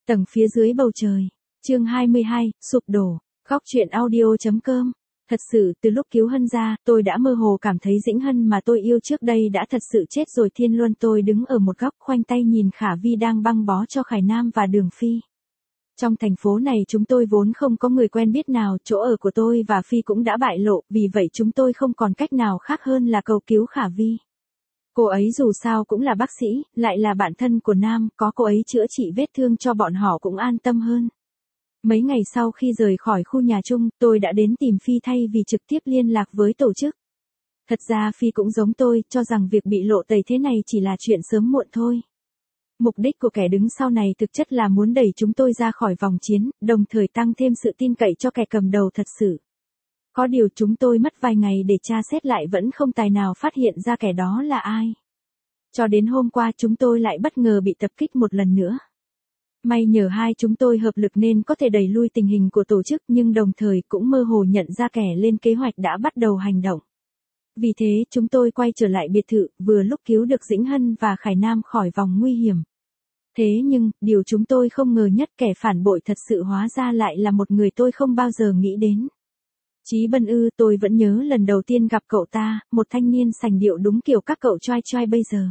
Tầng phía dưới bầu trời. Chương 22, sụp đổ. Góc truyện audio.com. Thật sự, từ lúc cứu Hân ra, tôi đã mơ hồ cảm thấy Dĩnh Hân mà tôi yêu trước đây đã thật sự chết rồi. Thiên Luân tôi đứng ở một góc khoanh tay nhìn Khả Vi đang băng bó cho Khải Nam và Đường Phi. Trong thành phố này chúng tôi vốn không có người quen biết nào, chỗ ở của tôi và Phi cũng đã bại lộ, vì vậy chúng tôi không còn cách nào khác hơn là cầu cứu Khả Vi. Cô ấy dù sao cũng là bác sĩ, lại là bạn thân của Nam, có cô ấy chữa trị vết thương cho bọn họ cũng an tâm hơn. Mấy ngày sau khi rời khỏi khu nhà chung, tôi đã đến tìm Phi thay vì trực tiếp liên lạc với tổ chức. Thật ra Phi cũng giống tôi, cho rằng việc bị lộ tẩy thế này chỉ là chuyện sớm muộn thôi. Mục đích của kẻ đứng sau này thực chất là muốn đẩy chúng tôi ra khỏi vòng chiến, đồng thời tăng thêm sự tin cậy cho kẻ cầm đầu thật sự. Có điều chúng tôi mất vài ngày để tra xét lại vẫn không tài nào phát hiện ra kẻ đó là ai. Cho đến hôm qua chúng tôi lại bất ngờ bị tập kích một lần nữa. May nhờ hai chúng tôi hợp lực nên có thể đẩy lui tình hình của tổ chức, nhưng đồng thời cũng mơ hồ nhận ra kẻ lên kế hoạch đã bắt đầu hành động. Vì thế chúng tôi quay trở lại biệt thự, vừa lúc cứu được Dĩnh Hân và Khải Nam khỏi vòng nguy hiểm. Thế nhưng, điều chúng tôi không ngờ nhất, kẻ phản bội thật sự hóa ra lại là một người tôi không bao giờ nghĩ đến. Chí Bân ư, tôi vẫn nhớ lần đầu tiên gặp cậu ta, một thanh niên sành điệu đúng kiểu các cậu trai trai bây giờ.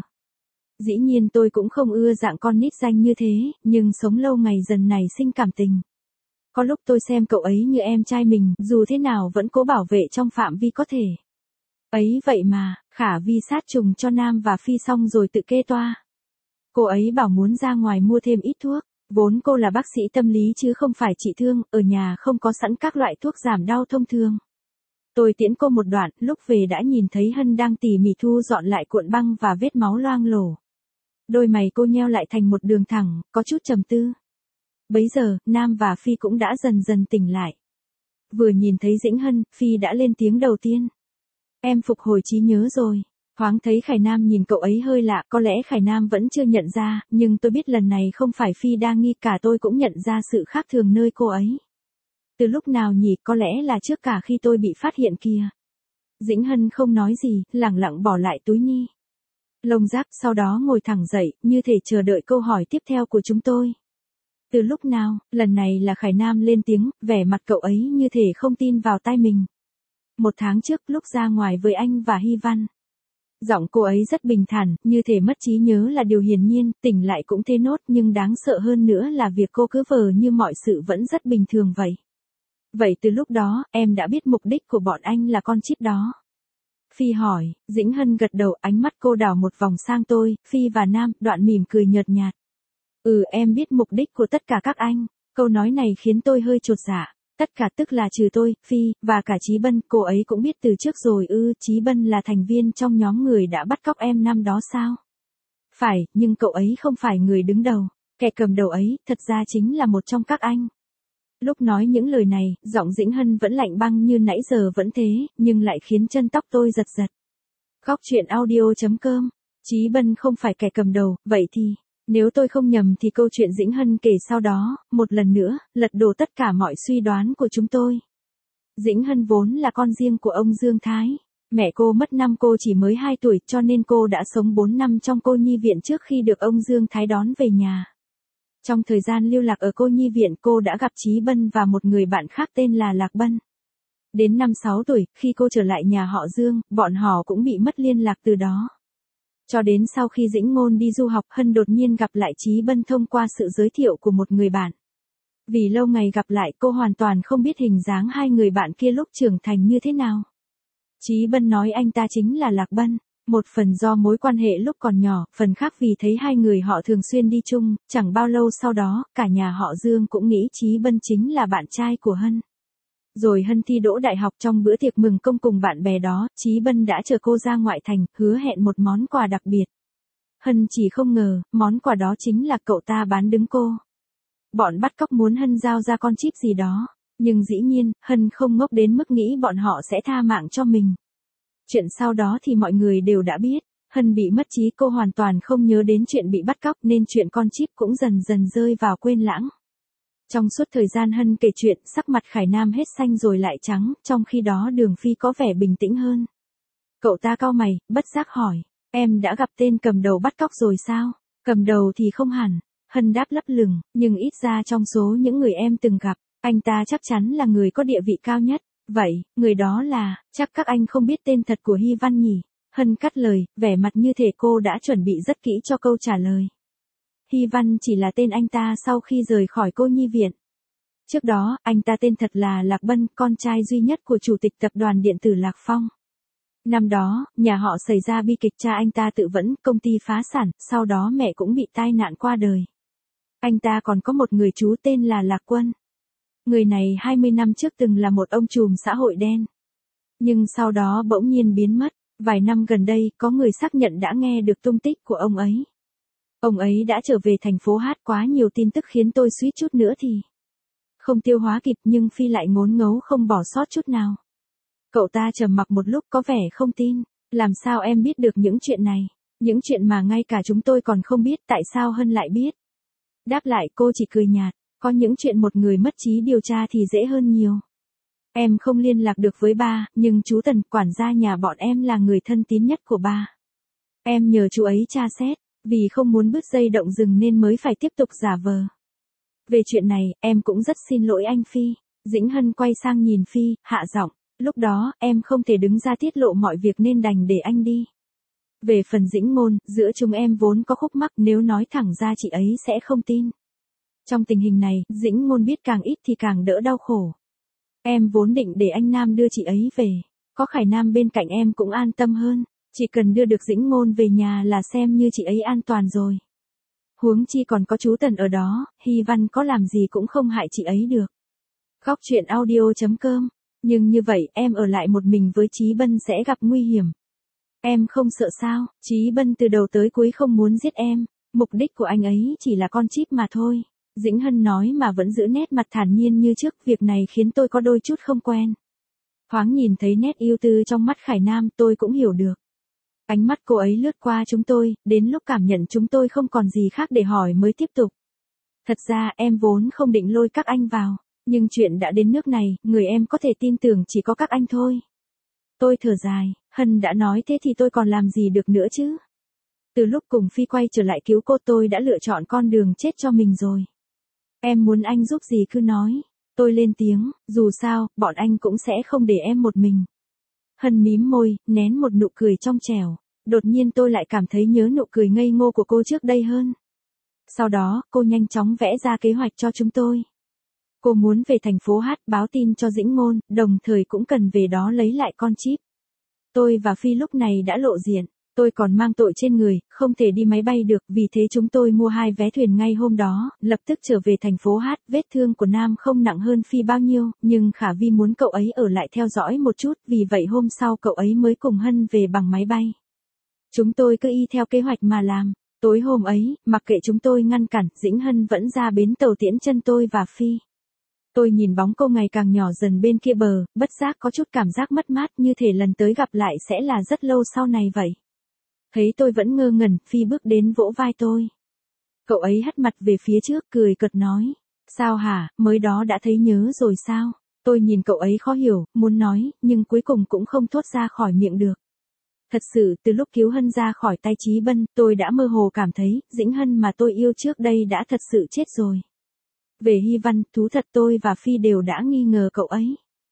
Dĩ nhiên tôi cũng không ưa dạng con nít danh như thế, nhưng sống lâu ngày dần nảy sinh cảm tình. Có lúc tôi xem cậu ấy như em trai mình, dù thế nào vẫn cố bảo vệ trong phạm vi có thể. Ấy vậy mà, Khả Vi sát trùng cho Nam và Phi xong rồi tự kê toa. Cô ấy bảo muốn ra ngoài mua thêm ít thuốc, vốn cô là bác sĩ tâm lý chứ không phải trị thương, ở nhà không có sẵn các loại thuốc giảm đau thông thường. Tôi tiễn cô một đoạn, lúc về đã nhìn thấy Hân đang tỉ mỉ thu dọn lại cuộn băng và vết máu loang lổ. Đôi mày cô nheo lại thành một đường thẳng, có chút trầm tư. Bấy giờ, Nam và Phi cũng đã dần dần tỉnh lại. Vừa nhìn thấy Dĩnh Hân, Phi đã lên tiếng đầu tiên. Em phục hồi trí nhớ rồi. Thoáng thấy Khải Nam nhìn cậu ấy hơi lạ, có lẽ Khải Nam vẫn chưa nhận ra, nhưng tôi biết lần này không phải Phi đa nghi, cả tôi cũng nhận ra sự khác thường nơi cô ấy. Từ lúc nào nhỉ, có lẽ là trước cả khi tôi bị phát hiện kìa. Dĩnh Hân không nói gì, lẳng lặng bỏ lại túi ni lông rác, sau đó ngồi thẳng dậy, như thể chờ đợi câu hỏi tiếp theo của chúng tôi. Từ lúc nào, lần này là Khải Nam lên tiếng, vẻ mặt cậu ấy như thể không tin vào tai mình. 1 tháng trước, lúc ra ngoài với anh và Hy Văn. Giọng cô ấy rất bình thản, như thể mất trí nhớ là điều hiển nhiên, tỉnh lại cũng thế nốt, nhưng đáng sợ hơn nữa là việc cô cứ vờ như mọi sự vẫn rất bình thường vậy. Vậy từ lúc đó, em đã biết mục đích của bọn anh là con chip đó. Phi hỏi, Dĩnh Hân gật đầu, ánh mắt cô đảo một vòng sang tôi, Phi và Nam, đoạn mỉm cười nhợt nhạt. Em biết mục đích của tất cả các anh. Câu nói này khiến tôi hơi chột dạ. Tất cả tức là trừ tôi, Phi, và cả Chí Bân, cô ấy cũng biết từ trước rồi ư? Chí Bân là thành viên trong nhóm người đã bắt cóc em năm đó sao? Phải, nhưng cậu ấy không phải người đứng đầu. Kẻ cầm đầu ấy, thật ra chính là một trong các anh. Lúc nói những lời này, giọng Dĩnh Hân vẫn lạnh băng như nãy giờ vẫn thế, nhưng lại khiến chân tóc tôi giật giật. Góc truyện audio.com. Chí Bân không phải kẻ cầm đầu, vậy thì, nếu tôi không nhầm thì câu chuyện Dĩnh Hân kể sau đó, một lần nữa, lật đổ tất cả mọi suy đoán của chúng tôi. Dĩnh Hân vốn là con riêng của ông Dương Thái. Mẹ cô mất năm cô chỉ mới 2 tuổi, cho nên cô đã sống 4 năm trong cô nhi viện trước khi được ông Dương Thái đón về nhà. Trong thời gian lưu lạc ở cô nhi viện, cô đã gặp Chí Bân và một người bạn khác tên là Lạc Bân. Đến năm 6 tuổi, khi cô trở lại nhà họ Dương, bọn họ cũng bị mất liên lạc từ đó. Cho đến sau khi Dĩnh Ngôn đi du học, Hân đột nhiên gặp lại Chí Bân thông qua sự giới thiệu của một người bạn. Vì lâu ngày gặp lại, cô hoàn toàn không biết hình dáng hai người bạn kia lúc trưởng thành như thế nào. Chí Bân nói anh ta chính là Lạc Bân. Một phần do mối quan hệ lúc còn nhỏ, phần khác vì thấy hai người họ thường xuyên đi chung, chẳng bao lâu sau đó, cả nhà họ Dương cũng nghĩ Chí Bân chính là bạn trai của Hân. Rồi Hân thi đỗ đại học, trong bữa tiệc mừng công cùng bạn bè đó, Chí Bân đã chờ cô ra ngoại thành, hứa hẹn một món quà đặc biệt. Hân chỉ không ngờ, món quà đó chính là cậu ta bán đứng cô. Bọn bắt cóc muốn Hân giao ra con chip gì đó, nhưng dĩ nhiên, Hân không ngốc đến mức nghĩ bọn họ sẽ tha mạng cho mình. Chuyện sau đó thì mọi người đều đã biết, Hân bị mất trí, cô hoàn toàn không nhớ đến chuyện bị bắt cóc nên chuyện con chip cũng dần dần rơi vào quên lãng. Trong suốt thời gian Hân kể chuyện, sắc mặt Khải Nam hết xanh rồi lại trắng, trong khi đó Đường Phi có vẻ bình tĩnh hơn. Cậu ta cau mày, bất giác hỏi, em đã gặp tên cầm đầu bắt cóc rồi sao? Cầm đầu thì không hẳn, Hân đáp lấp lửng, nhưng ít ra trong số những người em từng gặp, anh ta chắc chắn là người có địa vị cao nhất. Vậy, người đó là, chắc các anh không biết tên thật của Hy Văn nhỉ? Hân cắt lời, vẻ mặt như thể cô đã chuẩn bị rất kỹ cho câu trả lời. Hy Văn chỉ là tên anh ta sau khi rời khỏi cô nhi viện. Trước đó, anh ta tên thật là Lạc Bân, con trai duy nhất của chủ tịch tập đoàn điện tử Lạc Phong. Năm đó, nhà họ xảy ra bi kịch, cha anh ta tự vẫn, công ty phá sản, sau đó mẹ cũng bị tai nạn qua đời. Anh ta còn có một người chú tên là Lạc Quân. Người này 20 năm trước từng là một ông trùm xã hội đen. Nhưng sau đó bỗng nhiên biến mất. Vài năm gần đây, có người xác nhận đã nghe được tung tích của ông ấy. Ông ấy đã trở về thành phố hát, quá nhiều tin tức khiến tôi suýt chút nữa thì không tiêu hóa kịp, nhưng Phi lại ngốn ngấu không bỏ sót chút nào. Cậu ta trầm mặc một lúc, có vẻ không tin. Làm sao em biết được những chuyện này? Những chuyện mà ngay cả chúng tôi còn không biết, tại sao Hân lại biết? Đáp lại, cô chỉ cười nhạt. Có những chuyện một người mất trí điều tra thì dễ hơn nhiều. Em không liên lạc được với ba, nhưng chú Tần, quản gia nhà bọn em là người thân tín nhất của ba. Em nhờ chú ấy tra xét, vì không muốn bứt dây động rừng nên mới phải tiếp tục giả vờ. Về chuyện này, em cũng rất xin lỗi anh Phi. Dĩnh Hân quay sang nhìn Phi, hạ giọng. Lúc đó, em không thể đứng ra tiết lộ mọi việc nên đành để anh đi. Về phần Dĩnh Ngôn, giữa chúng em vốn có khúc mắc, nếu nói thẳng ra chị ấy sẽ không tin. Trong tình hình này, Dĩnh Ngôn biết càng ít thì càng đỡ đau khổ. Em vốn định để anh Nam đưa chị ấy về. Có Khải Nam bên cạnh em cũng an tâm hơn. Chỉ cần đưa được Dĩnh Ngôn về nhà là xem như chị ấy an toàn rồi. Huống chi còn có chú Tần ở đó, Hy Văn có làm gì cũng không hại chị ấy được. Góc truyện audio.com. Nhưng như vậy, em ở lại một mình với Chí Bân sẽ gặp nguy hiểm. Em không sợ sao? Chí Bân từ đầu tới cuối không muốn giết em. Mục đích của anh ấy chỉ là con chip mà thôi. Dĩnh Hân nói mà vẫn giữ nét mặt thản nhiên như trước, việc này khiến tôi có đôi chút không quen. Thoáng nhìn thấy nét ưu tư trong mắt Khải Nam, tôi cũng hiểu được. Ánh mắt cô ấy lướt qua chúng tôi, đến lúc cảm nhận chúng tôi không còn gì khác để hỏi mới tiếp tục. Thật ra em vốn không định lôi các anh vào, nhưng chuyện đã đến nước này, người em có thể tin tưởng chỉ có các anh thôi. Tôi thở dài, Hân đã nói thế thì tôi còn làm gì được nữa chứ. Từ lúc cùng Phi quay trở lại cứu cô, tôi đã lựa chọn con đường chết cho mình rồi. Em muốn anh giúp gì cứ nói. Tôi lên tiếng, dù sao, bọn anh cũng sẽ không để em một mình. Hân mím môi, nén một nụ cười trong trẻo. Đột nhiên tôi lại cảm thấy nhớ nụ cười ngây ngô của cô trước đây hơn. Sau đó, cô nhanh chóng vẽ ra kế hoạch cho chúng tôi. Cô muốn về thành phố hát báo tin cho Dĩnh Ngôn, đồng thời cũng cần về đó lấy lại con chip. Tôi và Phi lúc này đã lộ diện. Tôi còn mang tội trên người, không thể đi máy bay được, vì thế chúng tôi mua 2 vé thuyền ngay hôm đó, lập tức trở về thành phố hát. Vết thương của Nam không nặng hơn Phi bao nhiêu, nhưng Khả Vi muốn cậu ấy ở lại theo dõi một chút, vì vậy hôm sau cậu ấy mới cùng Hân về bằng máy bay. Chúng tôi cứ y theo kế hoạch mà làm. Tối hôm ấy, mặc kệ chúng tôi ngăn cản, Dĩnh Hân vẫn ra bến tàu tiễn chân tôi và Phi. Tôi nhìn bóng cô ngày càng nhỏ dần bên kia bờ, bất giác có chút cảm giác mất mát, như thể lần tới gặp lại sẽ là rất lâu sau này vậy. Thấy tôi vẫn ngơ ngẩn, Phi bước đến vỗ vai tôi. Cậu ấy hất mặt về phía trước, cười cợt nói. Sao hả, mới đó đã thấy nhớ rồi sao? Tôi nhìn cậu ấy khó hiểu, muốn nói, nhưng cuối cùng cũng không thốt ra khỏi miệng được. Thật sự, từ lúc cứu Hân ra khỏi tay Chí Bân, tôi đã mơ hồ cảm thấy, Dĩnh Hân mà tôi yêu trước đây đã thật sự chết rồi. Về Hy Văn, thú thật tôi và Phi đều đã nghi ngờ cậu ấy.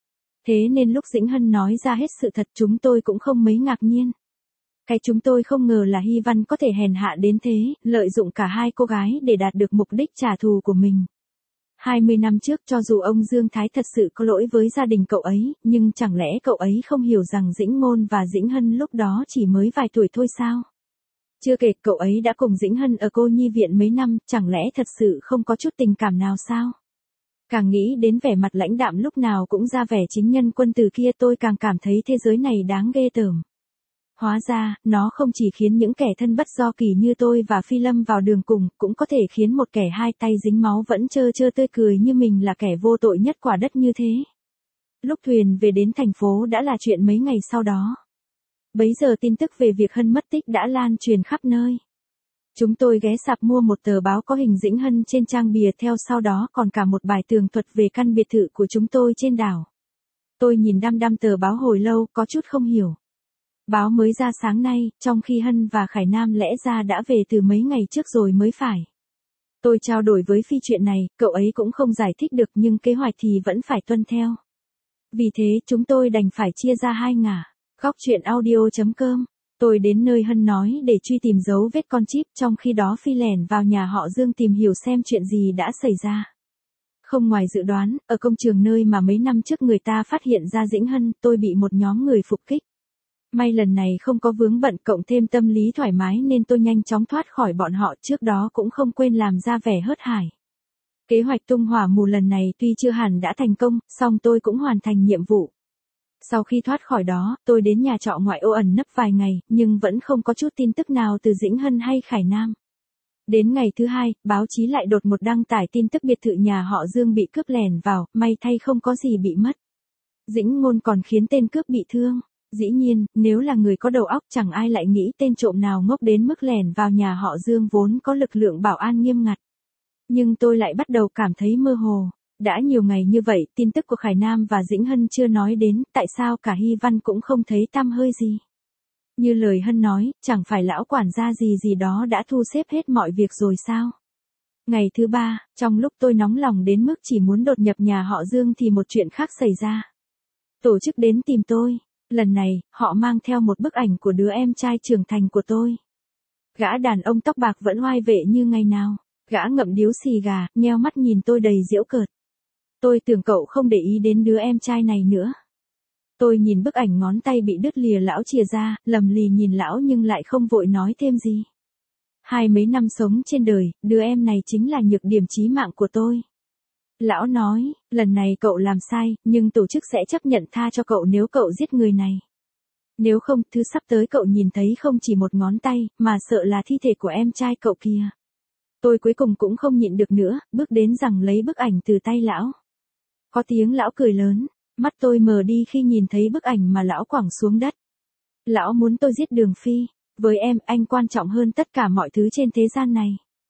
Thế nên lúc Dĩnh Hân nói ra hết sự thật, chúng tôi cũng không mấy ngạc nhiên. Cái chúng tôi không ngờ là Hy Văn có thể hèn hạ đến thế, lợi dụng cả hai cô gái để đạt được mục đích trả thù của mình. 20 năm trước, cho dù ông Dương Thái thật sự có lỗi với gia đình cậu ấy, nhưng chẳng lẽ cậu ấy không hiểu rằng Dĩnh Ngôn và Dĩnh Hân lúc đó chỉ mới vài tuổi thôi sao? Chưa kể, cậu ấy đã cùng Dĩnh Hân ở cô nhi viện mấy năm, chẳng lẽ thật sự không có chút tình cảm nào sao? Càng nghĩ đến vẻ mặt lãnh đạm lúc nào cũng ra vẻ chính nhân quân tử kia, tôi càng cảm thấy thế giới này đáng ghê tởm. Hóa ra, nó không chỉ khiến những kẻ thân bất do kỳ như tôi và Phi lâm vào đường cùng, cũng có thể khiến một kẻ hai tay dính máu vẫn trơ trơ tươi cười như mình là kẻ vô tội nhất quả đất như thế. Lúc thuyền về đến thành phố đã là chuyện mấy ngày sau đó. Bấy giờ tin tức về việc Hân mất tích đã lan truyền khắp nơi. Chúng tôi ghé sạp mua một tờ báo có hình Dĩnh Hân trên trang bìa, theo sau đó còn cả một bài tường thuật về căn biệt thự của chúng tôi trên đảo. Tôi nhìn đăm đăm tờ báo hồi lâu, có chút không hiểu. Báo mới ra sáng nay, trong khi Hân và Khải Nam lẽ ra đã về từ mấy ngày trước rồi mới phải. Tôi trao đổi với Phi chuyện này, cậu ấy cũng không giải thích được nhưng kế hoạch thì vẫn phải tuân theo. Vì thế chúng tôi đành phải chia ra hai ngả. Góc chuyện audio.com. Tôi đến nơi Hân nói để truy tìm dấu vết con chip, trong khi đó Phi lẻn vào nhà họ Dương tìm hiểu xem chuyện gì đã xảy ra. Không ngoài dự đoán, ở công trường nơi mà mấy năm trước người ta phát hiện ra Dĩnh Hân, tôi bị một nhóm người phục kích. May lần này không có vướng bận cộng thêm tâm lý thoải mái nên tôi nhanh chóng thoát khỏi bọn họ, trước đó cũng không quên làm ra vẻ hớt hải. Kế hoạch tung hỏa mù lần này tuy chưa hẳn đã thành công, song tôi cũng hoàn thành nhiệm vụ. Sau khi thoát khỏi đó, tôi đến nhà trọ ngoại ô ẩn nấp vài ngày, nhưng vẫn không có chút tin tức nào từ Dĩnh Hân hay Khải Nam. Đến ngày thứ hai, báo chí lại đột ngột đăng tải tin tức biệt thự nhà họ Dương bị cướp lẻn vào, may thay không có gì bị mất. Dĩnh Ngôn còn khiến tên cướp bị thương. Dĩ nhiên, nếu là người có đầu óc chẳng ai lại nghĩ tên trộm nào ngốc đến mức lẻn vào nhà họ Dương vốn có lực lượng bảo an nghiêm ngặt. Nhưng tôi lại bắt đầu cảm thấy mơ hồ. Đã nhiều ngày như vậy, tin tức của Khải Nam và Dĩnh Hân chưa nói đến, tại sao cả Hy Văn cũng không thấy tăm hơi gì. Như lời Hân nói, chẳng phải lão quản gia gì đó đã thu xếp hết mọi việc rồi sao? Ngày thứ ba, trong lúc tôi nóng lòng đến mức chỉ muốn đột nhập nhà họ Dương thì một chuyện khác xảy ra. Tổ chức đến tìm tôi. Lần này, họ mang theo một bức ảnh của đứa em trai trưởng thành của tôi. Gã đàn ông tóc bạc vẫn oai vệ như ngày nào. Gã ngậm điếu xì gà, nheo mắt nhìn tôi đầy giễu cợt. Tôi tưởng cậu không để ý đến đứa em trai này nữa. Tôi nhìn bức ảnh ngón tay bị đứt lìa lão chìa ra, lầm lì nhìn lão nhưng lại không vội nói thêm gì. Mấy năm sống trên đời, đứa em này chính là nhược điểm chí mạng của tôi. Lão nói, lần này cậu làm sai, nhưng tổ chức sẽ chấp nhận tha cho cậu nếu cậu giết người này. Nếu không, thứ sắp tới cậu nhìn thấy không chỉ một ngón tay, mà sợ là thi thể của em trai cậu kìa. Tôi cuối cùng cũng không nhịn được nữa, bước đến rằng lấy bức ảnh từ tay lão. Có tiếng lão cười lớn, mắt tôi mờ đi khi nhìn thấy bức ảnh mà lão quẳng xuống đất. Lão muốn tôi giết Đường Phi, với em, anh quan trọng hơn tất cả mọi thứ trên thế gian này.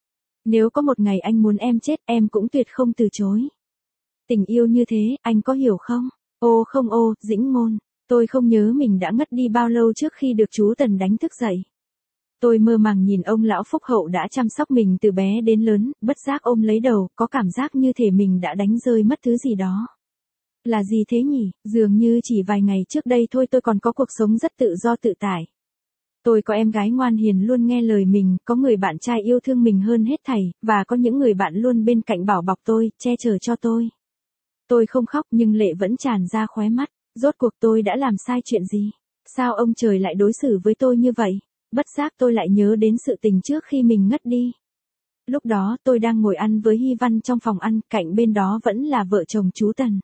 Nếu có một ngày anh muốn em chết, em cũng tuyệt không từ chối. Tình yêu như thế, anh có hiểu không? Ô không ô, Dĩnh Ngôn, tôi không nhớ mình đã ngất đi bao lâu trước khi được chú Tần đánh thức dậy. Tôi mơ màng nhìn ông lão phúc hậu đã chăm sóc mình từ bé đến lớn, bất giác ôm lấy đầu, có cảm giác như thể mình đã đánh rơi mất thứ gì đó. Là gì thế nhỉ? Dường như chỉ vài ngày trước đây thôi tôi còn có cuộc sống rất tự do tự tại. Tôi có em gái ngoan hiền luôn nghe lời mình, có người bạn trai yêu thương mình hơn hết thảy, và có những người bạn luôn bên cạnh bảo bọc tôi, che chở cho tôi. Tôi không khóc nhưng lệ vẫn tràn ra khóe mắt. Rốt cuộc tôi đã làm sai chuyện gì? Sao ông trời lại đối xử với tôi như vậy? Bất giác tôi lại nhớ đến sự tình trước khi mình ngất đi. Lúc đó tôi đang ngồi ăn với Hy Văn trong phòng ăn, cạnh bên đó vẫn là vợ chồng chú Tần.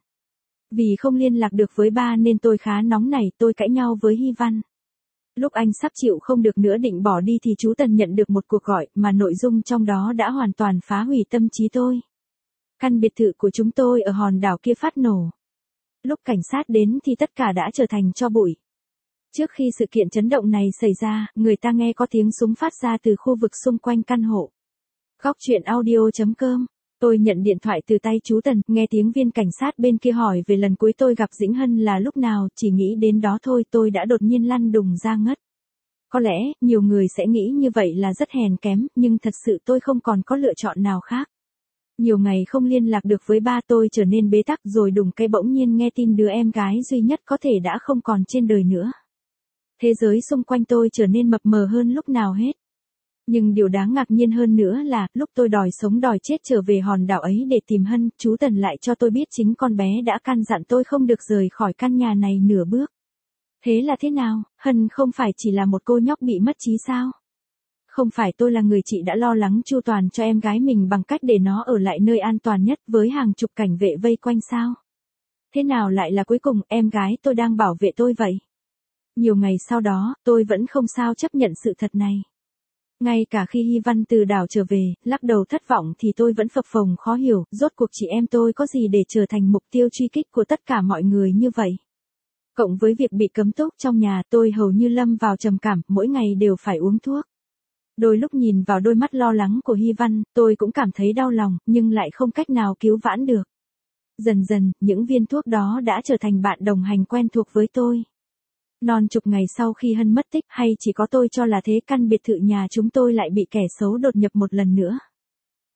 Vì không liên lạc được với ba nên tôi khá nóng nảy, tôi cãi nhau với Hy Văn. Lúc anh sắp chịu không được nữa định bỏ đi thì chú Tần nhận được một cuộc gọi mà nội dung trong đó đã hoàn toàn phá hủy tâm trí tôi. Căn biệt thự của chúng tôi ở hòn đảo kia phát nổ. Lúc cảnh sát đến thì tất cả đã trở thành tro bụi. Trước khi sự kiện chấn động này xảy ra, người ta nghe có tiếng súng phát ra từ khu vực xung quanh căn hộ. Góc chuyện audio.com. Tôi nhận điện thoại từ tay chú Tần, nghe tiếng viên cảnh sát bên kia hỏi về lần cuối tôi gặp Dĩnh Hân là lúc nào, chỉ nghĩ đến đó thôi tôi đã đột nhiên lăn đùng ra ngất. Có lẽ, nhiều người sẽ nghĩ như vậy là rất hèn kém, nhưng thật sự tôi không còn có lựa chọn nào khác. Nhiều ngày không liên lạc được với ba tôi trở nên bế tắc rồi đùng cái bỗng nhiên nghe tin đứa em gái duy nhất có thể đã không còn trên đời nữa. Thế giới xung quanh tôi trở nên mập mờ hơn lúc nào hết. Nhưng điều đáng ngạc nhiên hơn nữa là, lúc tôi đòi sống đòi chết trở về hòn đảo ấy để tìm Hân, chú Tần lại cho tôi biết chính con bé đã căn dặn tôi không được rời khỏi căn nhà này nửa bước. Thế là thế nào, Hân không phải chỉ là một cô nhóc bị mất trí sao? Không phải tôi là người chị đã lo lắng chu toàn cho em gái mình bằng cách để nó ở lại nơi an toàn nhất với hàng chục cảnh vệ vây quanh sao? Thế nào lại là cuối cùng em gái tôi đang bảo vệ tôi vậy? Nhiều ngày sau đó, tôi vẫn không sao chấp nhận sự thật này. Ngay cả khi Hy Văn từ đảo trở về, lắc đầu thất vọng thì tôi vẫn phập phồng khó hiểu, rốt cuộc chị em tôi có gì để trở thành mục tiêu truy kích của tất cả mọi người như vậy. Cộng với việc bị cấm túc trong nhà, tôi hầu như lâm vào trầm cảm, mỗi ngày đều phải uống thuốc. Đôi lúc nhìn vào đôi mắt lo lắng của Hy Văn, tôi cũng cảm thấy đau lòng, nhưng lại không cách nào cứu vãn được. Dần dần, những viên thuốc đó đã trở thành bạn đồng hành quen thuộc với tôi. Non chục ngày sau khi Hân mất tích, hay chỉ có tôi cho là thế, căn biệt thự nhà chúng tôi lại bị kẻ xấu đột nhập một lần nữa.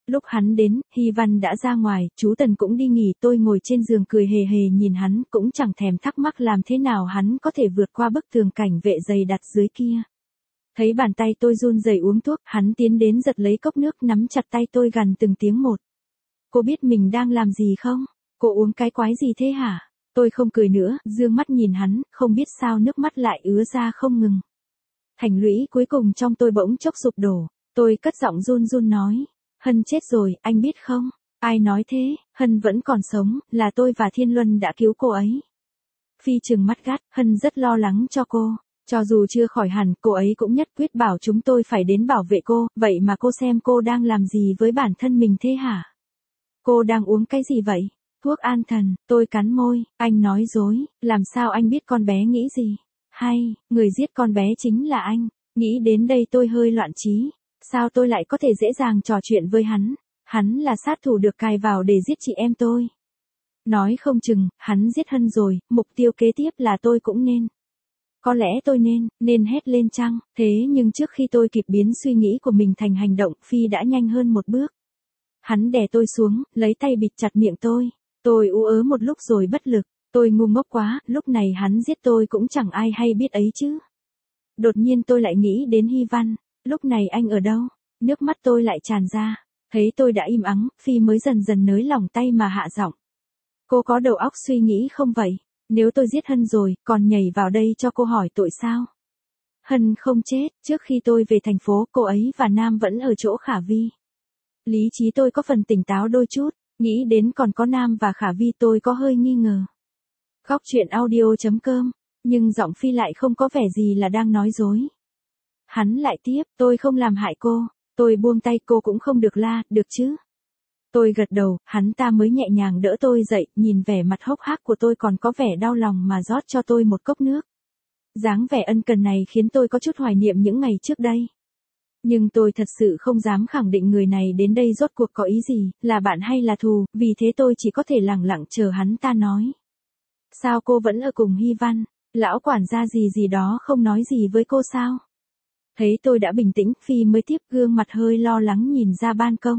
Lúc hắn đến, Hy Văn đã ra ngoài, chú Tần cũng đi nghỉ, tôi ngồi trên giường cười hề hề nhìn hắn, cũng chẳng thèm thắc mắc làm thế nào hắn có thể vượt qua bức tường cảnh vệ dày đặt dưới kia. Thấy bàn tay tôi run rẩy uống thuốc, hắn tiến đến giật lấy cốc nước nắm chặt tay tôi gằn từng tiếng một. Cô biết mình đang làm gì không? Cô uống cái quái gì thế hả? Tôi không cười nữa, dương mắt nhìn hắn, không biết sao nước mắt lại ứa ra không ngừng. Thành lũy cuối cùng trong tôi bỗng chốc sụp đổ, tôi cất giọng run run nói. Hân chết rồi, anh biết không? Ai nói thế, Hân vẫn còn sống, là tôi và Thiên Luân đã cứu cô ấy. Phi trừng mắt gắt, Hân rất lo lắng cho cô. Cho dù chưa khỏi hẳn, cô ấy cũng nhất quyết bảo chúng tôi phải đến bảo vệ cô, vậy mà cô xem cô đang làm gì với bản thân mình thế hả? Cô đang uống cái gì vậy? Thuốc an thần, tôi cắn môi, anh nói dối, làm sao anh biết con bé nghĩ gì? Hay, người giết con bé chính là anh, nghĩ đến đây tôi hơi loạn trí. Sao tôi lại có thể dễ dàng trò chuyện với hắn? Hắn là sát thủ được cài vào để giết chị em tôi. Nói không chừng, hắn giết Hân rồi, mục tiêu kế tiếp là tôi cũng nên. Có lẽ tôi nên hét lên chăng, thế nhưng trước khi tôi kịp biến suy nghĩ của mình thành hành động, Phi đã nhanh hơn một bước. Hắn đè tôi xuống, lấy tay bịt chặt miệng tôi. Tôi ú ớ một lúc rồi bất lực, tôi ngu ngốc quá, lúc này hắn giết tôi cũng chẳng ai hay biết ấy chứ. Đột nhiên tôi lại nghĩ đến Hy Văn, lúc này anh ở đâu? Nước mắt tôi lại tràn ra, thấy tôi đã im ắng, Phi mới dần dần nới lỏng tay mà hạ giọng. Cô có đầu óc suy nghĩ không vậy? Nếu tôi giết Hân rồi, còn nhảy vào đây cho cô hỏi tội sao? Hân không chết, trước khi tôi về thành phố, cô ấy và Nam vẫn ở chỗ Khả Vi. Lý trí tôi có phần tỉnh táo đôi chút, nghĩ đến còn có Nam và Khả Vi tôi có hơi nghi ngờ. Góc truyện audio.com, nhưng giọng Phi lại không có vẻ gì là đang nói dối. Hắn lại tiếp, tôi không làm hại cô, tôi buông tay cô cũng không được la, được chứ? Tôi gật đầu, hắn ta mới nhẹ nhàng đỡ tôi dậy, nhìn vẻ mặt hốc hác của tôi còn có vẻ đau lòng mà rót cho tôi một cốc nước. Dáng vẻ ân cần này khiến tôi có chút hoài niệm những ngày trước đây. Nhưng tôi thật sự không dám khẳng định người này đến đây rốt cuộc có ý gì, là bạn hay là thù, vì thế tôi chỉ có thể lẳng lặng chờ hắn ta nói. Sao cô vẫn ở cùng Hy Văn, lão quản gia gì gì đó không nói gì với cô sao? Thấy tôi đã bình tĩnh, Phi mới tiếp, gương mặt hơi lo lắng nhìn ra ban công.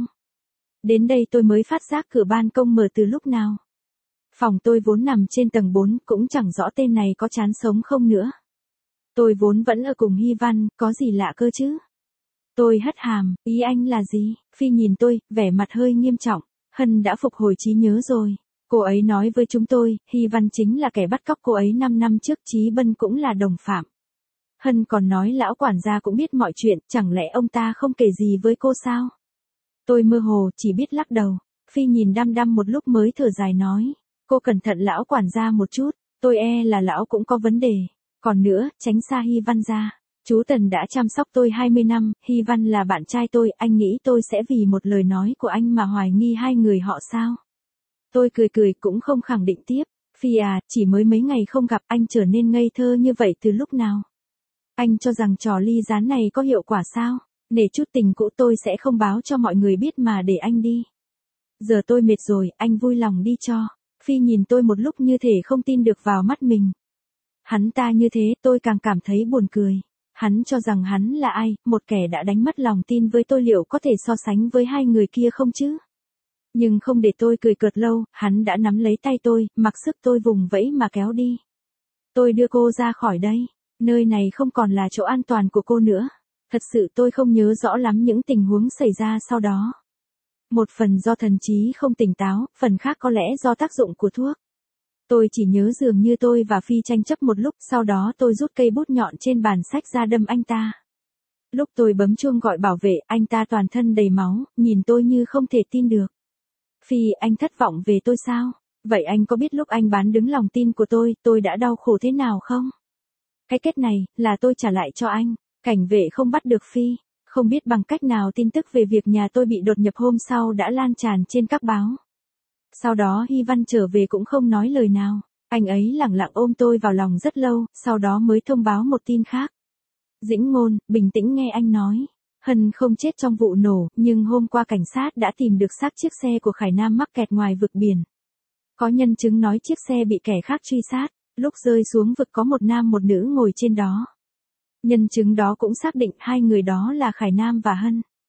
Đến đây tôi mới phát giác cửa ban công mở từ lúc nào. Phòng tôi vốn nằm trên tầng 4, cũng chẳng rõ tên này có chán sống không nữa. Tôi vốn vẫn ở cùng Hy Văn, có gì lạ cơ chứ? Tôi hất hàm, ý anh là gì? Phi nhìn tôi, vẻ mặt hơi nghiêm trọng. Hân đã phục hồi trí nhớ rồi. Cô ấy nói với chúng tôi, Hy Văn chính là kẻ bắt cóc cô ấy 5 năm trước, Chí Bân cũng là đồng phạm. Hân còn nói lão quản gia cũng biết mọi chuyện, chẳng lẽ ông ta không kể gì với cô sao? Tôi mơ hồ, chỉ biết lắc đầu. Phi nhìn đăm đăm một lúc mới thở dài nói. Cô cẩn thận lão quản gia một chút, tôi e là lão cũng có vấn đề. Còn nữa, tránh xa Hy Văn ra. Chú Tần đã chăm sóc tôi 20 năm, Hy Văn là bạn trai tôi, anh nghĩ tôi sẽ vì một lời nói của anh mà hoài nghi hai người họ sao? Tôi cười cười cũng không khẳng định tiếp. Phi à, chỉ mới mấy ngày không gặp anh trở nên ngây thơ như vậy từ lúc nào? Anh cho rằng trò ly gián này có hiệu quả sao? Nể chút tình cũ tôi sẽ không báo cho mọi người biết mà để anh đi. Giờ tôi mệt rồi, anh vui lòng đi cho. Phi nhìn tôi một lúc như thể không tin được vào mắt mình. Hắn ta như thế tôi càng cảm thấy buồn cười. Hắn cho rằng hắn là ai, một kẻ đã đánh mất lòng tin với tôi, liệu có thể so sánh với hai người kia không chứ? Nhưng không để tôi cười cợt lâu, hắn đã nắm lấy tay tôi, mặc sức tôi vùng vẫy mà kéo đi. Tôi đưa cô ra khỏi đây. Nơi này không còn là chỗ an toàn của cô nữa. Thật sự tôi không nhớ rõ lắm những tình huống xảy ra sau đó. Một phần do thần trí không tỉnh táo, phần khác có lẽ do tác dụng của thuốc. Tôi chỉ nhớ dường như tôi và Phi tranh chấp một lúc, sau đó tôi rút cây bút nhọn trên bàn sách ra đâm anh ta. Lúc tôi bấm chuông gọi bảo vệ, anh ta toàn thân đầy máu, nhìn tôi như không thể tin được. Phi, anh thất vọng về tôi sao? Vậy anh có biết lúc anh bán đứng lòng tin của tôi đã đau khổ thế nào không? Cái kết này, là tôi trả lại cho anh. Cảnh vệ không bắt được Phi. Không biết bằng cách nào tin tức về việc nhà tôi bị đột nhập hôm sau đã lan tràn trên các báo. Sau đó Hy Văn trở về cũng không nói lời nào. Anh ấy lẳng lặng ôm tôi vào lòng rất lâu, sau đó mới thông báo một tin khác. Dĩnh Ngôn, bình tĩnh nghe anh nói. Hân không chết trong vụ nổ, nhưng hôm qua cảnh sát đã tìm được xác chiếc xe của Khải Nam mắc kẹt ngoài vực biển. Có nhân chứng nói chiếc xe bị kẻ khác truy sát, lúc rơi xuống vực có một nam một nữ ngồi trên đó. Nhân chứng đó cũng xác định hai người đó là Khải Nam và Hân.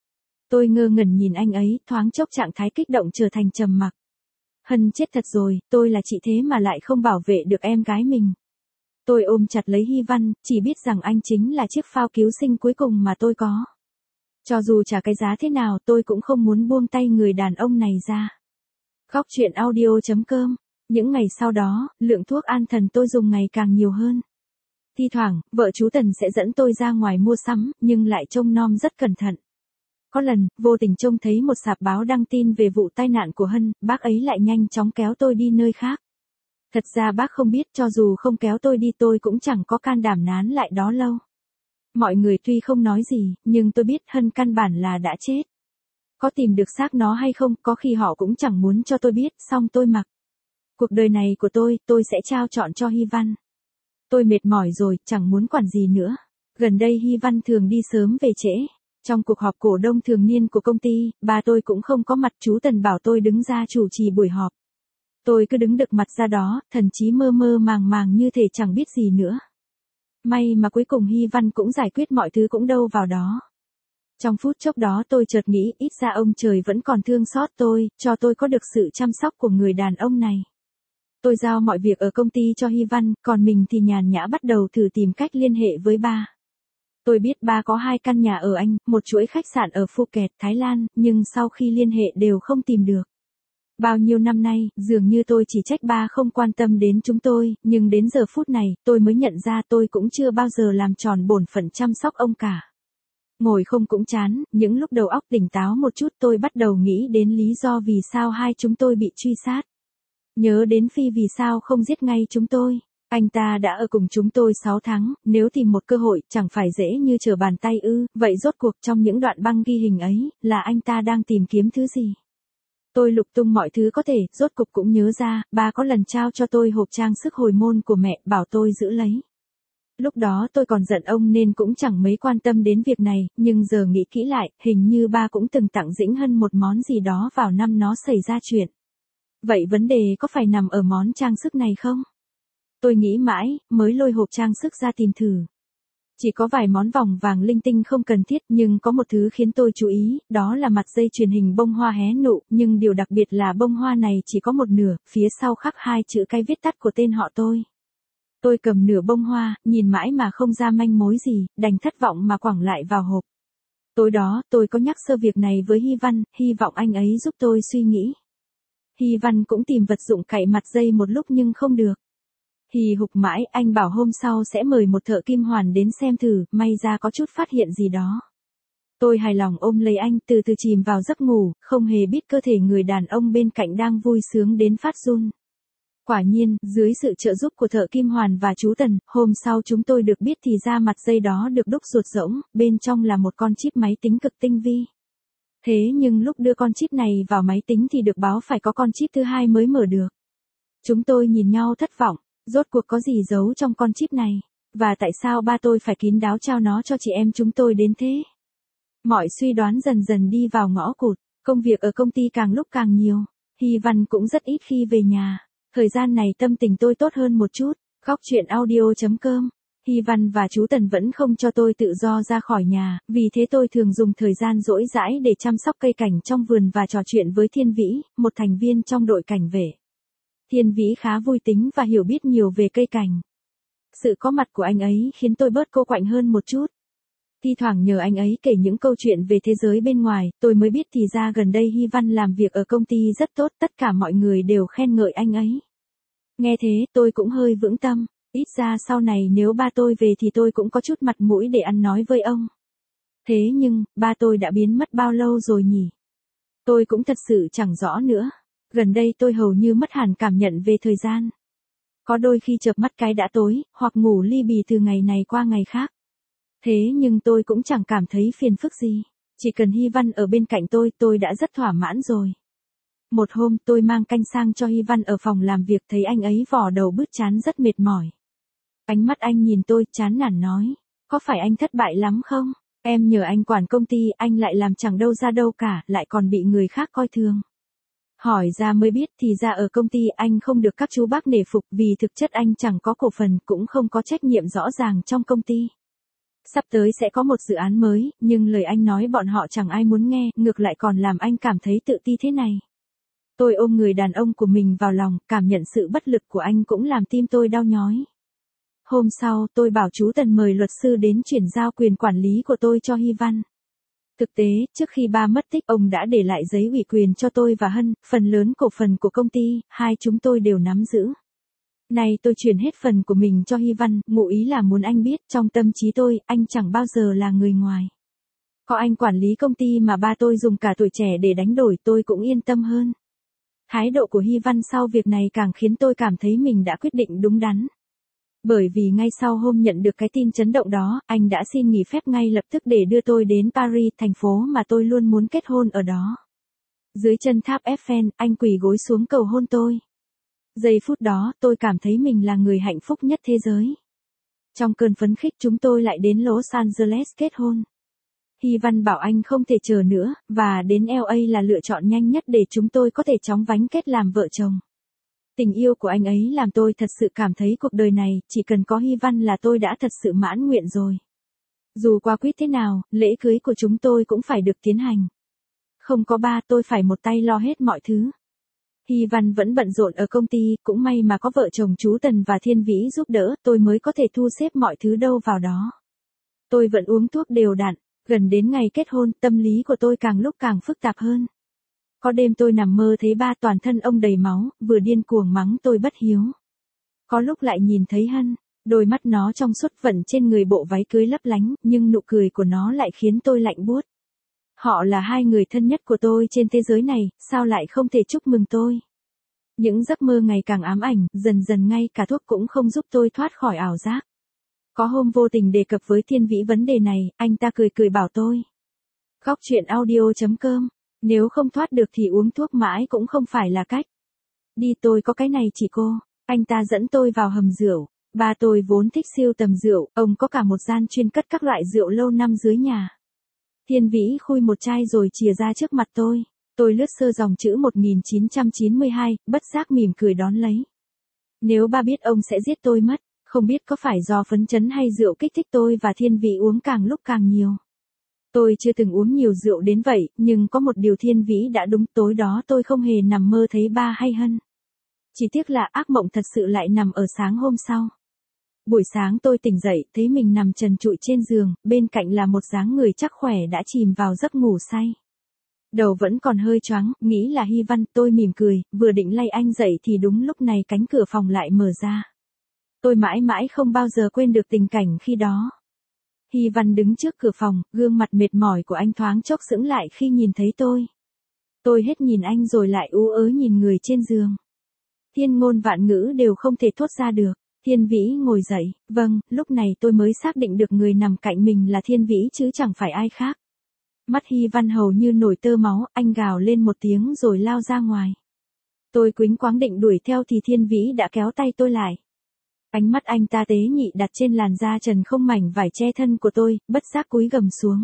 Tôi ngơ ngẩn nhìn anh ấy, thoáng chốc trạng thái kích động trở thành trầm mặc. Hân chết thật rồi, tôi là chị thế mà lại không bảo vệ được em gái mình. Tôi ôm chặt lấy Hy Văn, chỉ biết rằng anh chính là chiếc phao cứu sinh cuối cùng mà tôi có. Cho dù trả cái giá thế nào tôi cũng không muốn buông tay người đàn ông này ra. Góc truyện audio.com. Những ngày sau đó, lượng thuốc an thần tôi dùng ngày càng nhiều hơn. Thi thoảng, vợ chú Tần sẽ dẫn tôi ra ngoài mua sắm, nhưng lại trông nom rất cẩn thận. Có lần, vô tình trông thấy một sạp báo đăng tin về vụ tai nạn của Hân, bác ấy lại nhanh chóng kéo tôi đi nơi khác. Thật ra bác không biết, cho dù không kéo tôi đi tôi cũng chẳng có can đảm nán lại đó lâu. Mọi người tuy không nói gì, nhưng tôi biết Hân căn bản là đã chết. Có tìm được xác nó hay không, có khi họ cũng chẳng muốn cho tôi biết, xong tôi mặc. Cuộc đời này của tôi sẽ trao trọn cho Hy Văn. Tôi mệt mỏi rồi, chẳng muốn quản gì nữa. Gần đây Hy Văn thường đi sớm về trễ. Trong cuộc họp cổ đông thường niên của công ty, bà tôi cũng không có mặt, chú Tần bảo tôi đứng ra chủ trì buổi họp. Tôi cứ đứng đực mặt ra đó, thần trí mơ mơ màng màng như thể chẳng biết gì nữa. May mà cuối cùng Hy Văn cũng giải quyết mọi thứ cũng đâu vào đó. Trong phút chốc đó tôi chợt nghĩ ít ra ông trời vẫn còn thương xót tôi, cho tôi có được sự chăm sóc của người đàn ông này. Tôi giao mọi việc ở công ty cho Hy Văn, còn mình thì nhàn nhã bắt đầu thử tìm cách liên hệ với ba. Tôi biết ba có 2 căn nhà ở Anh, một chuỗi khách sạn ở Phuket, Thái Lan, nhưng sau khi liên hệ đều không tìm được. Bao nhiêu năm nay, dường như tôi chỉ trách ba không quan tâm đến chúng tôi, nhưng đến giờ phút này, tôi mới nhận ra tôi cũng chưa bao giờ làm tròn bổn phận chăm sóc ông cả. Ngồi không cũng chán, những lúc đầu óc tỉnh táo một chút tôi bắt đầu nghĩ đến lý do vì sao hai chúng tôi bị truy sát. Nhớ đến Phi vì sao không giết ngay chúng tôi. Anh ta đã ở cùng chúng tôi 6 tháng, nếu tìm một cơ hội chẳng phải dễ như trở bàn tay ư, vậy rốt cuộc trong những đoạn băng ghi hình ấy, là anh ta đang tìm kiếm thứ gì? Tôi lục tung mọi thứ có thể, rốt cục cũng nhớ ra, ba có lần trao cho tôi hộp trang sức hồi môn của mẹ, bảo tôi giữ lấy. Lúc đó tôi còn giận ông nên cũng chẳng mấy quan tâm đến việc này, nhưng giờ nghĩ kỹ lại, hình như ba cũng từng tặng Dĩnh Hân một món gì đó vào năm nó xảy ra chuyện. Vậy vấn đề có phải nằm ở món trang sức này không? Tôi nghĩ mãi, mới lôi hộp trang sức ra tìm thử. Chỉ có vài món vòng vàng linh tinh không cần thiết, nhưng có một thứ khiến tôi chú ý, đó là mặt dây chuyền hình bông hoa hé nụ, nhưng điều đặc biệt là bông hoa này chỉ có một nửa, phía sau khắc 2 chữ cái viết tắt của tên họ tôi. Tôi cầm nửa bông hoa, nhìn mãi mà không ra manh mối gì, đành thất vọng mà quẳng lại vào hộp. Tối đó, tôi có nhắc sơ việc này với Hy Văn, hy vọng anh ấy giúp tôi suy nghĩ. Hy Văn cũng tìm vật dụng cạy mặt dây một lúc nhưng không được. Hì hục mãi, anh bảo hôm sau sẽ mời một thợ kim hoàn đến xem thử, may ra có chút phát hiện gì đó. Tôi hài lòng ôm lấy anh, từ từ chìm vào giấc ngủ, không hề biết cơ thể người đàn ông bên cạnh đang vui sướng đến phát run. Quả nhiên, dưới sự trợ giúp của thợ kim hoàn và chú Tần, hôm sau chúng tôi được biết thì ra mặt dây đó được đúc ruột rỗng, bên trong là một con chip máy tính cực tinh vi. Thế nhưng lúc đưa con chip này vào máy tính thì được báo phải có con chip thứ 2 mới mở được. Chúng tôi nhìn nhau thất vọng, rốt cuộc có gì giấu trong con chip này, và tại sao ba tôi phải kín đáo trao nó cho chị em chúng tôi đến thế? Mọi suy đoán dần dần đi vào ngõ cụt, công việc ở công ty càng lúc càng nhiều, Hy Văn cũng rất ít khi về nhà. Thời gian này tâm tình tôi tốt hơn một chút. Góc truyện audio.com. Hy Văn và chú Tần vẫn không cho tôi tự do ra khỏi nhà, vì thế tôi thường dùng thời gian rỗi rãi để chăm sóc cây cảnh trong vườn và trò chuyện với Thiên Vĩ, một thành viên trong đội cảnh vệ. Thiên Vĩ khá vui tính và hiểu biết nhiều về cây cảnh. Sự có mặt của anh ấy khiến tôi bớt cô quạnh hơn một chút. Thi thoảng nhờ anh ấy kể những câu chuyện về thế giới bên ngoài, tôi mới biết thì ra gần đây Hy Văn làm việc ở công ty rất tốt, tất cả mọi người đều khen ngợi anh ấy. Nghe thế, tôi cũng hơi vững tâm, ít ra sau này nếu ba tôi về thì tôi cũng có chút mặt mũi để ăn nói với ông. Thế nhưng, ba tôi đã biến mất bao lâu rồi nhỉ? Tôi cũng thật sự chẳng rõ nữa. Gần đây tôi hầu như mất hẳn cảm nhận về thời gian. Có đôi khi chợp mắt cái đã tối, hoặc ngủ li bì từ ngày này qua ngày khác. Thế nhưng tôi cũng chẳng cảm thấy phiền phức gì. Chỉ cần Hy Văn ở bên cạnh tôi đã rất thỏa mãn rồi. Một hôm tôi mang canh sang cho Hy Văn ở phòng làm việc, thấy anh ấy vò đầu bứt trán rất mệt mỏi. Ánh mắt anh nhìn tôi chán nản nói, có phải anh thất bại lắm không? Em nhờ anh quản công ty, anh lại làm chẳng đâu ra đâu cả, lại còn bị người khác coi thường. Hỏi ra mới biết thì ra ở công ty anh không được các chú bác nể phục, vì thực chất anh chẳng có cổ phần cũng không có trách nhiệm rõ ràng trong công ty. Sắp tới sẽ có một dự án mới, nhưng lời anh nói bọn họ chẳng ai muốn nghe, ngược lại còn làm anh cảm thấy tự ti thế này. Tôi ôm người đàn ông của mình vào lòng, cảm nhận sự bất lực của anh cũng làm tim tôi đau nhói. Hôm sau, tôi bảo chú Tần mời luật sư đến chuyển giao quyền quản lý của tôi cho Hy Văn. Thực tế, trước khi ba mất tích, ông đã để lại giấy ủy quyền cho tôi và Hân, phần lớn cổ phần của công ty, hai chúng tôi đều nắm giữ. Này tôi chuyển hết phần của mình cho Hy Văn, ngụ ý là muốn anh biết, trong tâm trí tôi, anh chẳng bao giờ là người ngoài. Có anh quản lý công ty mà ba tôi dùng cả tuổi trẻ để đánh đổi, tôi cũng yên tâm hơn. Thái độ của Hy Văn sau việc này càng khiến tôi cảm thấy mình đã quyết định đúng đắn. Bởi vì ngay sau hôm nhận được cái tin chấn động đó, anh đã xin nghỉ phép ngay lập tức để đưa tôi đến Paris, thành phố mà tôi luôn muốn kết hôn ở đó. Dưới chân tháp Eiffel, anh quỳ gối xuống cầu hôn tôi. Giây phút đó, tôi cảm thấy mình là người hạnh phúc nhất thế giới. Trong cơn phấn khích chúng tôi lại đến Los Angeles kết hôn. Hy Văn bảo anh không thể chờ nữa, và đến LA là lựa chọn nhanh nhất để chúng tôi có thể chóng vánh kết làm vợ chồng. Tình yêu của anh ấy làm tôi thật sự cảm thấy cuộc đời này, chỉ cần có Hy Văn là tôi đã thật sự mãn nguyện rồi. Dù qua quýt thế nào, lễ cưới của chúng tôi cũng phải được tiến hành. Không có ba, tôi phải một tay lo hết mọi thứ. Hy Văn vẫn bận rộn ở công ty, cũng may mà có vợ chồng chú Tần và Thiên Vĩ giúp đỡ, tôi mới có thể thu xếp mọi thứ đâu vào đó. Tôi vẫn uống thuốc đều đặn, gần đến ngày kết hôn, tâm lý của tôi càng lúc càng phức tạp hơn. Có đêm tôi nằm mơ thấy ba toàn thân ông đầy máu, vừa điên cuồng mắng tôi bất hiếu. Có lúc lại nhìn thấy Hân, đôi mắt nó trong suốt vận trên người bộ váy cưới lấp lánh, nhưng nụ cười của nó lại khiến tôi lạnh buốt. Họ là hai người thân nhất của tôi trên thế giới này, sao lại không thể chúc mừng tôi? Những giấc mơ ngày càng ám ảnh, dần dần ngay cả thuốc cũng không giúp tôi thoát khỏi ảo giác. Có hôm vô tình đề cập với Thiên Vĩ vấn đề này, anh ta cười cười bảo tôi. Góc chuyện audio.com, nếu không thoát được thì uống thuốc mãi cũng không phải là cách. Đi tôi có cái này chỉ cô, anh ta dẫn tôi vào hầm rượu. Ba tôi vốn thích sưu tầm rượu, ông có cả một gian chuyên cất các loại rượu lâu năm dưới nhà. Thiên Vĩ khui một chai rồi chìa ra trước mặt tôi. Tôi lướt sơ dòng chữ 1992, bất giác mỉm cười đón lấy. Nếu ba biết ông sẽ giết tôi mất, không biết có phải do phấn chấn hay rượu kích thích tôi và Thiên Vĩ uống càng lúc càng nhiều. Tôi chưa từng uống nhiều rượu đến vậy, nhưng có một điều Thiên Vĩ đã đúng, tối đó tôi không hề nằm mơ thấy ba hay Hân. Chỉ tiếc là ác mộng thật sự lại nằm ở sáng hôm sau. Buổi sáng tôi tỉnh dậy, thấy mình nằm trần trụi trên giường, bên cạnh là một dáng người chắc khỏe đã chìm vào giấc ngủ say. Đầu vẫn còn hơi choáng, nghĩ là Hy Văn, tôi mỉm cười, vừa định lay anh dậy thì đúng lúc này cánh cửa phòng lại mở ra. Tôi mãi mãi không bao giờ quên được tình cảnh khi đó. Hy Văn đứng trước cửa phòng, gương mặt mệt mỏi của anh thoáng chốc sững lại khi nhìn thấy tôi. Tôi hết nhìn anh rồi lại ú ớ nhìn người trên giường. Thiên ngôn vạn ngữ đều không thể thốt ra được. Thiên Vĩ ngồi dậy, vâng, lúc này tôi mới xác định được người nằm cạnh mình là Thiên Vĩ chứ chẳng phải ai khác. Mắt Hy Văn hầu như nổi tơ máu, anh gào lên một tiếng rồi lao ra ngoài. Tôi quĩnh quáng định đuổi theo thì Thiên Vĩ đã kéo tay tôi lại. Ánh mắt anh ta tế nhị đặt trên làn da trần không mảnh vải che thân của tôi, bất giác cúi gằm xuống.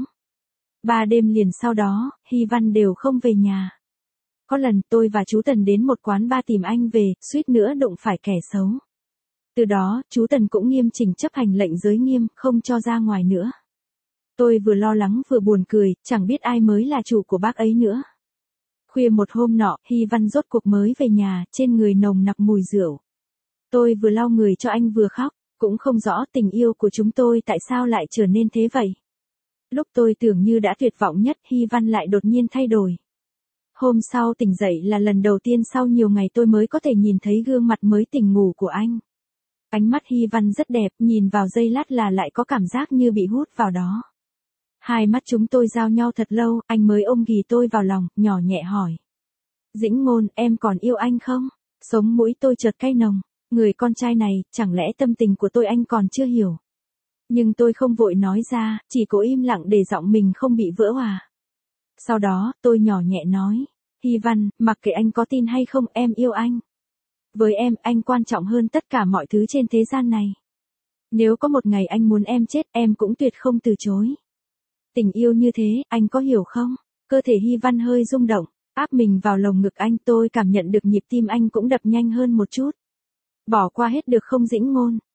3 đêm liền sau đó, Hy Văn đều không về nhà. Có lần tôi và chú Tần đến một quán bar tìm anh về, suýt nữa đụng phải kẻ xấu. Từ đó, chú Tần cũng nghiêm chỉnh chấp hành lệnh giới nghiêm, không cho ra ngoài nữa. Tôi vừa lo lắng vừa buồn cười, chẳng biết ai mới là chủ của bác ấy nữa. Khuya một hôm nọ, Hy Văn rốt cuộc mới về nhà, trên người nồng nặc mùi rượu. Tôi vừa lau người cho anh vừa khóc, cũng không rõ tình yêu của chúng tôi tại sao lại trở nên thế vậy. Lúc tôi tưởng như đã tuyệt vọng nhất, Hy Văn lại đột nhiên thay đổi. Hôm sau tỉnh dậy là lần đầu tiên sau nhiều ngày tôi mới có thể nhìn thấy gương mặt mới tỉnh ngủ của anh. Ánh mắt Hy Văn rất đẹp, nhìn vào giây lát là lại có cảm giác như bị hút vào đó. Hai mắt chúng tôi giao nhau thật lâu, anh mới ôm ghì tôi vào lòng, nhỏ nhẹ hỏi. Dĩnh Ngôn, em còn yêu anh không? Sống mũi tôi chợt cay nồng, người con trai này, chẳng lẽ tâm tình của tôi anh còn chưa hiểu. Nhưng tôi không vội nói ra, chỉ cố im lặng để giọng mình không bị vỡ òa. Sau đó, tôi nhỏ nhẹ nói, Hy Văn, mặc kệ anh có tin hay không, em yêu anh. Với em, anh quan trọng hơn tất cả mọi thứ trên thế gian này. Nếu có một ngày anh muốn em chết, em cũng tuyệt không từ chối. Tình yêu như thế, anh có hiểu không? Cơ thể Hy Văn hơi rung động, áp mình vào lồng ngực anh, tôi cảm nhận được nhịp tim anh cũng đập nhanh hơn một chút. Bỏ qua hết được không Dĩnh Ngôn?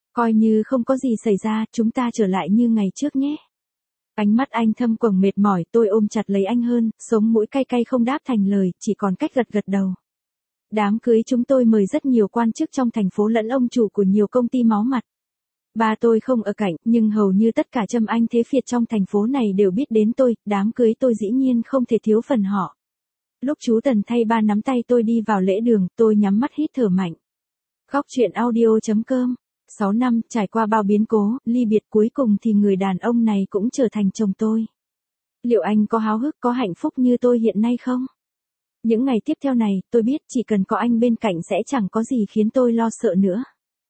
Coi như không có gì xảy ra, chúng ta trở lại như ngày trước nhé. Ánh mắt anh thâm quầng mệt mỏi, tôi ôm chặt lấy anh hơn, sống mũi cay cay không đáp thành lời, chỉ còn cách gật gật đầu. Đám cưới chúng tôi mời rất nhiều quan chức trong thành phố lẫn ông chủ của nhiều công ty máu mặt. Ba tôi không ở cạnh, nhưng hầu như tất cả trâm anh thế Việt trong thành phố này đều biết đến tôi, đám cưới tôi dĩ nhiên không thể thiếu phần họ. Lúc chú Tần thay ba nắm tay tôi đi vào lễ đường, tôi nhắm mắt hít thở mạnh. Góc chuyện audio.com 6 năm, trải qua bao biến cố, ly biệt cuối cùng thì người đàn ông này cũng trở thành chồng tôi. Liệu anh có háo hức, có hạnh phúc như tôi hiện nay không? Những ngày tiếp theo này, tôi biết chỉ cần có anh bên cạnh sẽ chẳng có gì khiến tôi lo sợ nữa.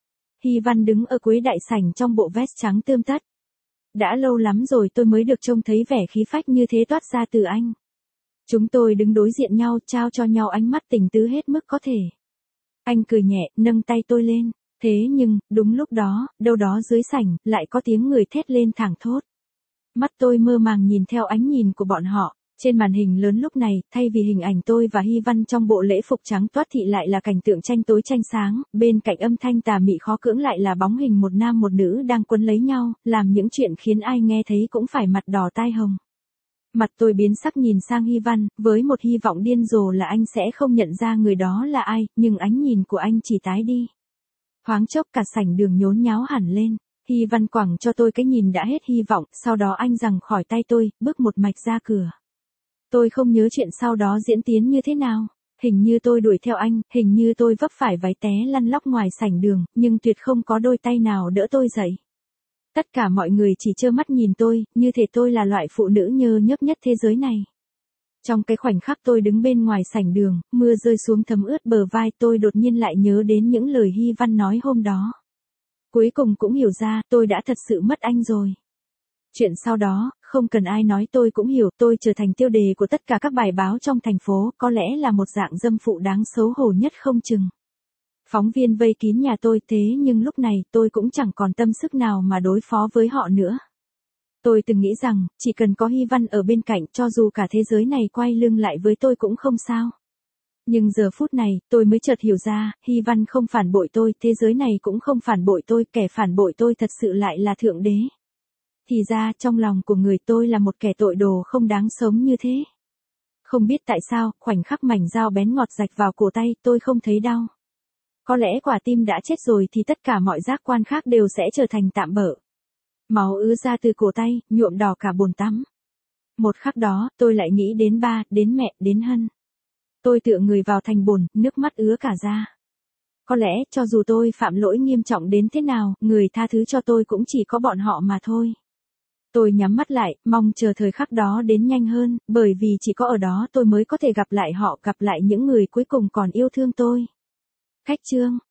Hy Văn đứng ở cuối đại sảnh trong bộ vest trắng tươm tất. Đã lâu lắm rồi tôi mới được trông thấy vẻ khí phách như thế toát ra từ anh. Chúng tôi đứng đối diện nhau, trao cho nhau ánh mắt tình tứ hết mức có thể. Anh cười nhẹ, nâng tay tôi lên. Thế nhưng, đúng lúc đó, đâu đó dưới sảnh, lại có tiếng người thét lên thảng thốt. Mắt tôi mơ màng nhìn theo ánh nhìn của bọn họ. Trên màn hình lớn lúc này, thay vì hình ảnh tôi và Hy Văn trong bộ lễ phục trắng toát thì lại là cảnh tượng tranh tối tranh sáng, bên cạnh âm thanh tà mị khó cưỡng lại là bóng hình một nam một nữ đang quấn lấy nhau, làm những chuyện khiến ai nghe thấy cũng phải mặt đỏ tai hồng. Mặt tôi biến sắc nhìn sang Hy Văn, với một hy vọng điên rồ là anh sẽ không nhận ra người đó là ai, nhưng ánh nhìn của anh chỉ tái đi. Thoáng chốc cả sảnh đường nhốn nháo hẳn lên. Hy Văn quẳng cho tôi cái nhìn đã hết hy vọng, sau đó anh giằng khỏi tay tôi, bước một mạch ra cửa. Tôi không nhớ chuyện sau đó diễn tiến như thế nào. Hình như tôi đuổi theo anh, hình như tôi vấp phải váy té lăn lóc ngoài sảnh đường, nhưng tuyệt không có đôi tay nào đỡ tôi dậy. Tất cả mọi người chỉ trơ mắt nhìn tôi, như thể tôi là loại phụ nữ nhơ nhớp nhất thế giới này. Trong cái khoảnh khắc tôi đứng bên ngoài sảnh đường, mưa rơi xuống thấm ướt bờ vai, tôi đột nhiên lại nhớ đến những lời Hy Văn nói hôm đó. Cuối cùng cũng hiểu ra, tôi đã thật sự mất anh rồi. Chuyện sau đó, không cần ai nói tôi cũng hiểu, tôi trở thành tiêu đề của tất cả các bài báo trong thành phố, có lẽ là một dạng dâm phụ đáng xấu hổ nhất không chừng. Phóng viên vây kín nhà tôi, thế nhưng lúc này tôi cũng chẳng còn tâm sức nào mà đối phó với họ nữa. Tôi từng nghĩ rằng, chỉ cần có Hy Văn ở bên cạnh, cho dù cả thế giới này quay lưng lại với tôi cũng không sao. Nhưng giờ phút này, tôi mới chợt hiểu ra, Hy Văn không phản bội tôi, thế giới này cũng không phản bội tôi, kẻ phản bội tôi thật sự lại là Thượng Đế. Thì ra, trong lòng của người tôi là một kẻ tội đồ không đáng sống như thế. Không biết tại sao, khoảnh khắc mảnh dao bén ngọt rạch vào cổ tay, tôi không thấy đau. Có lẽ quả tim đã chết rồi thì tất cả mọi giác quan khác đều sẽ trở thành tạm bợ. Máu ứa ra từ cổ tay, nhuộm đỏ cả bồn tắm. Một khắc đó, tôi lại nghĩ đến ba, đến mẹ, đến Hân. Tôi tựa người vào thành bồn, nước mắt ứa cả ra. Có lẽ, cho dù tôi phạm lỗi nghiêm trọng đến thế nào, người tha thứ cho tôi cũng chỉ có bọn họ mà thôi. Tôi nhắm mắt lại, mong chờ thời khắc đó đến nhanh hơn, bởi vì chỉ có ở đó tôi mới có thể gặp lại họ, gặp lại những người cuối cùng còn yêu thương tôi. Khách chương